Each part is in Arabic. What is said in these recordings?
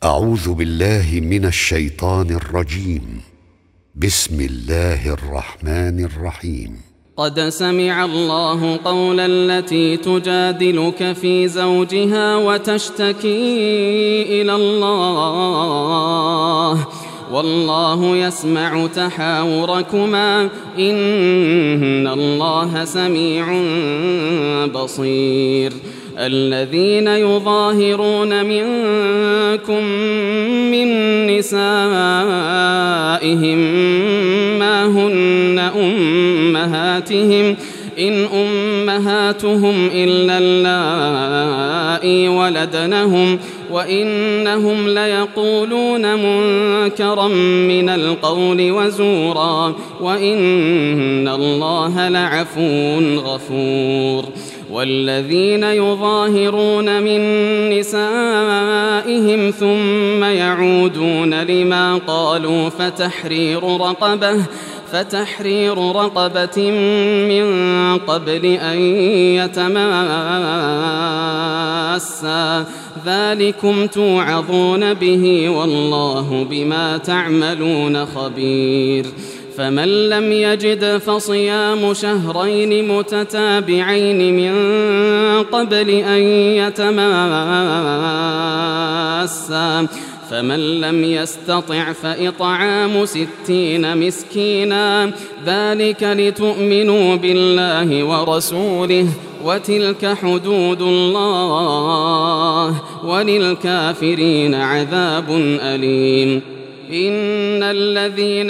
أعوذ بالله من الشيطان الرجيم. بسم الله الرحمن الرحيم. قد سمع الله قول التي تجادلك في زوجها وتشتكي إلى الله والله يسمع تحاوركما إن الله سميع بصير. الذين يظاهرون منكم من نسائهم ما هن أمهاتهم إن أمهاتهم إلا اللائي ولدنهم وإنهم ليقولون منكرا من القول وزورا وإن الله لعفو غفور. والذين يظاهرون من نسائهم ثم يعودون لما قالوا فتحرير رقبة من قبل أن يتماسا ذلكم توعظون به والله بما تعملون خبير. فمن لم يجد فصيام شهرين متتابعين من قبل أن يتماسا فمن لم يستطع فإطعام 60 مسكينا ذلك لتؤمنوا بالله ورسوله وتلك حدود الله وللكافرين عذاب أليم. إن الذين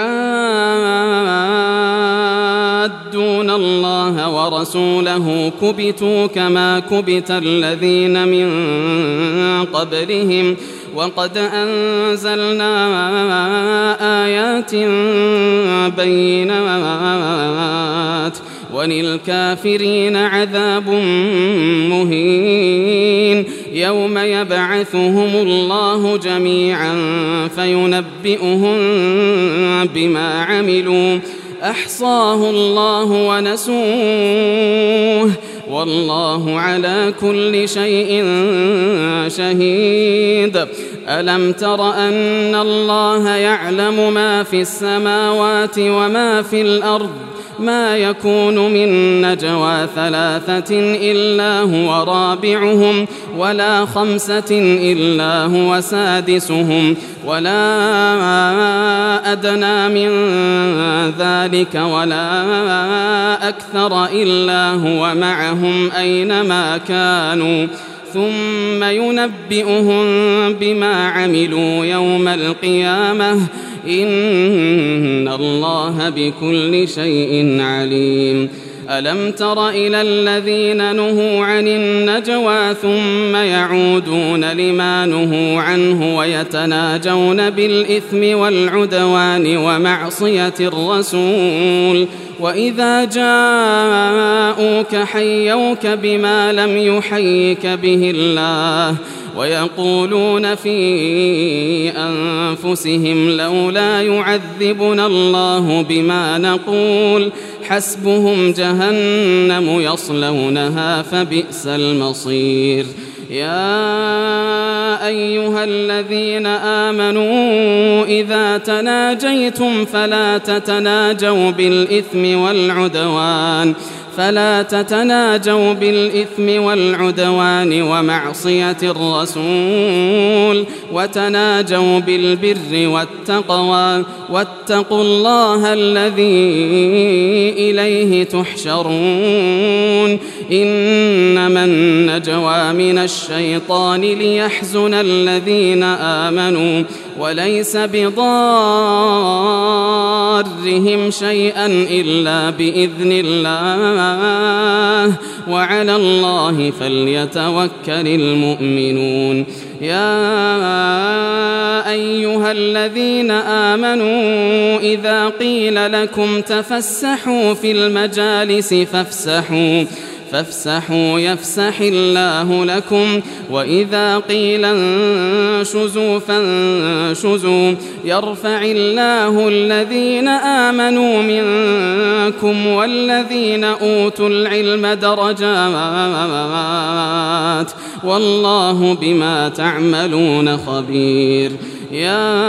يحادون الله ورسوله كبتوا كما كبت الذين من قبلهم وقد أنزلنا آيات بينات وللكافرين عذاب مهين. يوم يبعثهم الله جميعا فينبئهم بما عملوا أحصاه الله ونسوه والله على كل شيء شهيد. ألم تر أن الله يعلم ما في السماوات وما في الأرض ما يكون من نجوى 3 إلا هو رابعهم ولا 5 إلا هو سادسهم ولا أدنى من ذلك ولا أكثر إلا هو معهم أينما كانوا ثم ينبئهم بما عملوا يوم القيامة إن الله بكل شيء عليم. ألم تر إلى الذين نهوا عن النجوى ثم يعودون لما نهوا عنه ويتناجون بالإثم والعدوان ومعصية الرسول وإذا جاءوك حيوك بما لم يحيك به الله ويقولون في أنفسهم لولا يعذبنا الله بما نقول حسبهم جهنم يصلونها فبئس المصير. يا أيها الذين آمنوا إذا تناجيتم فلا تتناجوا بالإثم والعدوان ومعصية الرسول وتناجوا بالبر والتقوى واتقوا الله الذي إليه تحشرون. إنما النجوى من الشيطان ليحزن الذين آمنوا وليس بضارهم شيئا إلا بإذن الله وعلى الله فليتوكل المؤمنون. يا أيها الذين آمنوا إذا قيل لكم تفسحوا في المجالس فافسحوا يفسح الله لكم وإذا قيل انشزوا فانشزوا يرفع الله الذين آمنوا منكم والذين أوتوا العلم درجات والله بما تعملون خبير. يا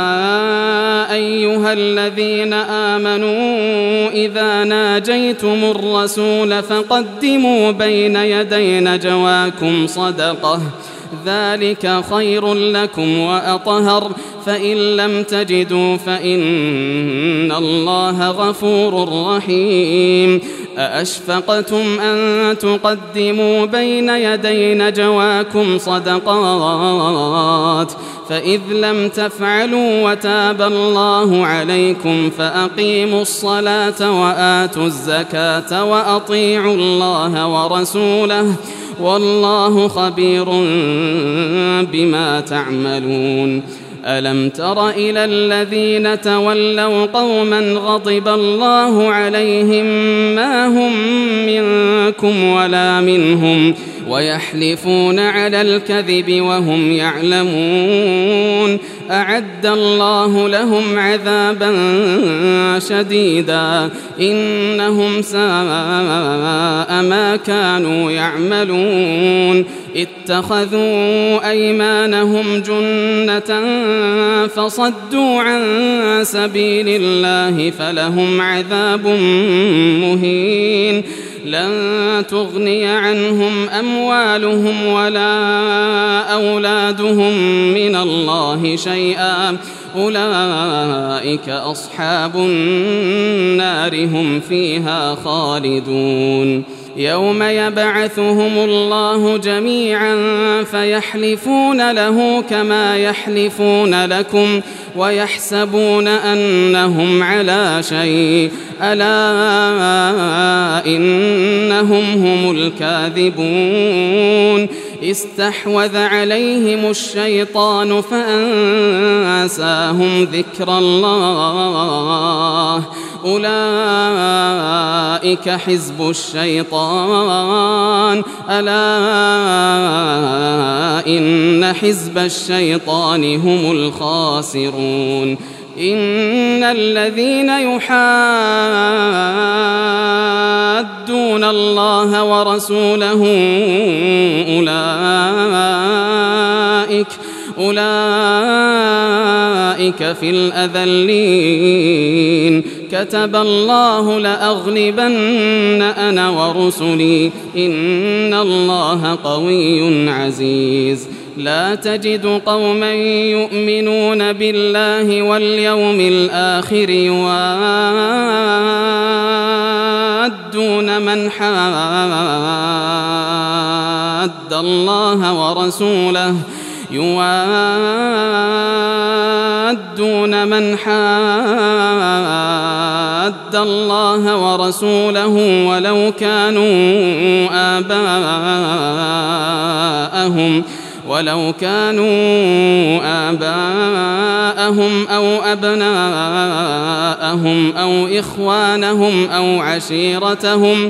أيها الذين آمنوا إذا ناجيتم الرسول فقدموا بين يدي نجواكم صدقة ذلك خير لكم وأطهر فإن لم تجدوا فإن الله غفور رحيم. أأشفقتم أن تقدموا بين يدي نجواكم صدقات فإذ لم تفعلوا وتاب الله عليكم فأقيموا الصلاة وآتوا الزكاة وأطيعوا الله ورسوله والله خبير بما تعملون. ألم تر إلى الذين تولوا قوما غضب الله عليهم ما هم منكم ولا منهم ويحلفون على الكذب وهم يعلمون أعد الله لهم عذابا شديدا إنهم ساء ما كانوا يعملون اتخذوا أيمانهم جنة فصدوا عن سبيل الله فلهم عذاب مهين لن تغني عنهم أموالهم ولا أولادهم من الله شيئا أولئك أصحاب النار هم فيها خالدون. يوم يبعثهم الله جميعا فيحلفون له كما يحلفون لكم ويحسبون أنهم على شيء ألا إنهم هم الكاذبون. استحوذ عليهم الشيطان فأنساهم ذكر الله أولئك حزب الشيطان ألا إن حزب الشيطان هم الخاسرون. إن الذين يحادون الله ورسوله أولئك في الأذلين كتب الله لأغلبن أنا ورسلي إن الله قوي عزيز. لا تجد قوما يؤمنون بالله واليوم الآخر يوادون من حاد الله ورسوله ولو كانوا آباءهم أو أبناءهم أو إخوانهم أو عشيرتهم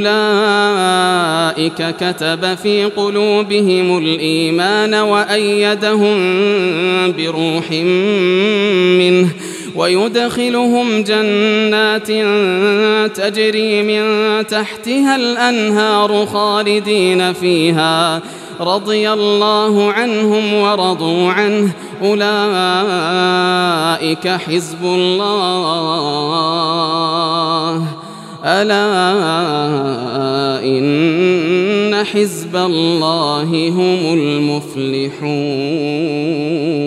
أولئك كتب في قلوبهم الإيمان وأيدهم بروح منه ويدخلهم جنات تجري من تحتها الأنهار خالدين فيها رضي الله عنهم ورضوا عنه أولئك حزب الله ألا إن حزب الله هم المفلحون.